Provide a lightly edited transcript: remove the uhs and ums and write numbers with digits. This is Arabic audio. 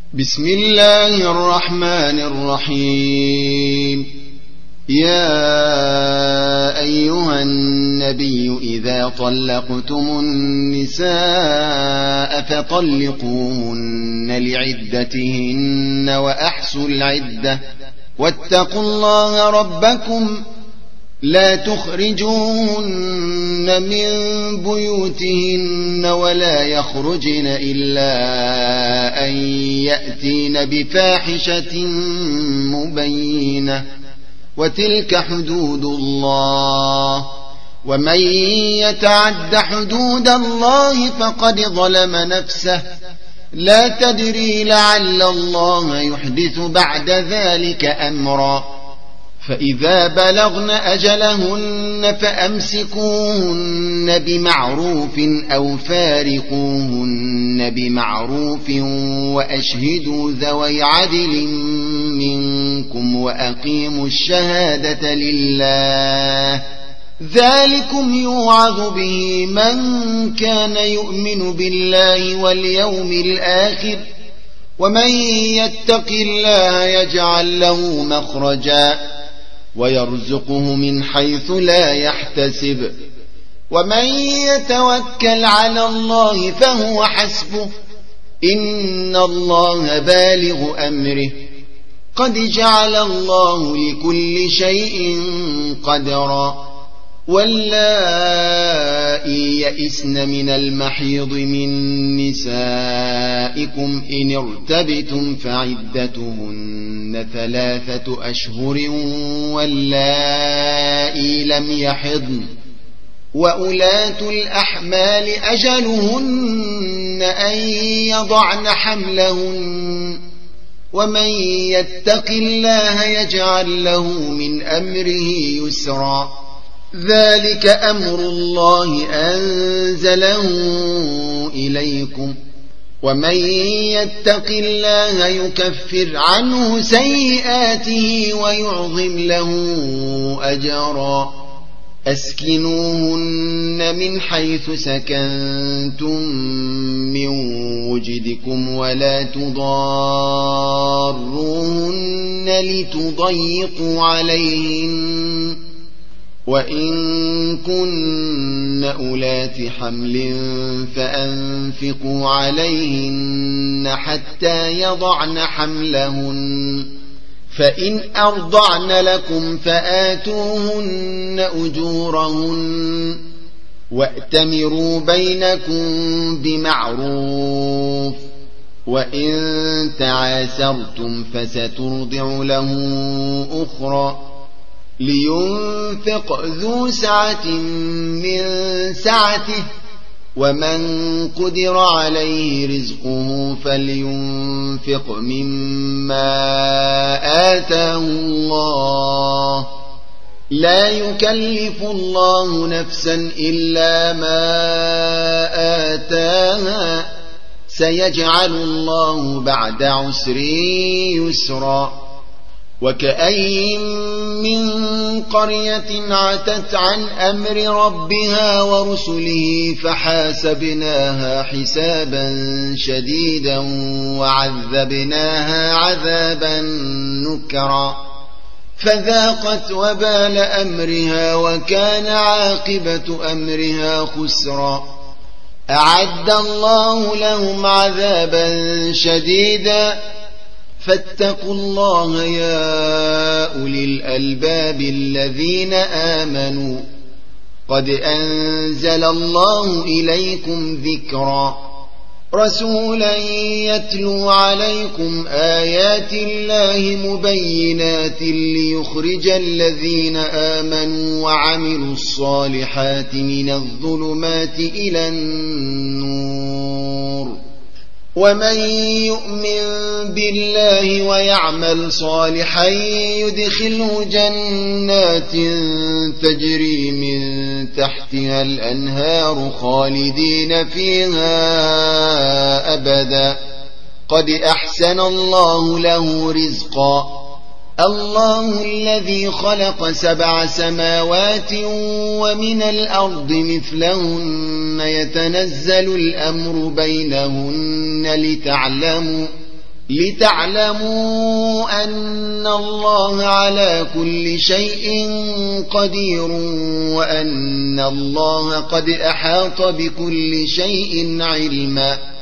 بسم الله الرحمن الرحيم. يا أيها النبي إذا طلقتم النساء فطلقوهن لعدتهن وأحصوا العدة واتقوا الله ربكم لا تخرجوهن من بيوتهن ولا يخرجن إلا أن يأتين بفاحشة مبينة وتلك حدود الله ومن يتعد حدود الله فقد ظلم نفسه لا تدري لعل الله يحدث بعد ذلك أمرا. فإذا بلغن أجلهن فأمسكوهن بمعروف أو فارقوهن بمعروف وأشهدوا ذوي عدل منكم وأقيموا الشهادة لله ذلكم يوعظ به من كان يؤمن بالله واليوم الآخر ومن يتق الله يجعل له مخرجا ويرزقه من حيث لا يحتسب ومن يتوكل على الله فهو حسبه إن الله بالغ أمره قد جعل الله لكل شيء قدرا. واللائي يئسن من المحيض من نسائكم إن ارتبتم فعدتهن 3 أشهر واللائي لم يحضن وأولات الأحمال أجلهن أن يضعن حملهن ومن يتق الله يجعل له من أمره يسرا. ذلك أمر الله أنزله إليكم ومن يتق الله يكفر عنه سيئاته ويعظم له أجرا. أسكنوهن من حيث سكنتم من وجدكم ولا تضاروهن لتضيقوا عليهن وإن كن أولات حمل فأنفقوا عليهن حتى يضعن حملهن فإن أرضعن لكم فآتوهن أجورهن وأتمروا بينكم بمعروف وإن تعاسرتم فسترضع له أخرى لينفق ذو سعة من سعته ومن قدر عليه رزقه فلينفق مما آتاه الله لا يكلف الله نفسا إلا ما آتاها سيجعل الله بعد عسر يسرا. وكأين من قرية عتت عن أمر ربها ورسله فحاسبناها حسابا شديدا وعذبناها عذابا نكرا فذاقت وبال أمرها وكان عاقبة أمرها خسرا. أعد الله لهم عذابا شديدا فاتقوا الله يا أولي الألباب الذين آمنوا قد أنزل الله إليكم ذكرا رسولا يتلو عليكم آيات الله مبينات ليخرج الذين آمنوا وعملوا الصالحات من الظلمات إلى النور ومن يؤمن بالله ويعمل صالحا يدخله جنات تجري من تحتها الأنهار خالدين فيها أبدا قد أحسن الله له رزقا. الله الذي خلق 7 سماوات ومن الأرض مثلهن يتنزل الأمر بينهن لتعلموا أن الله على كل شيء قدير وأن الله قد أحاط بكل شيء علما.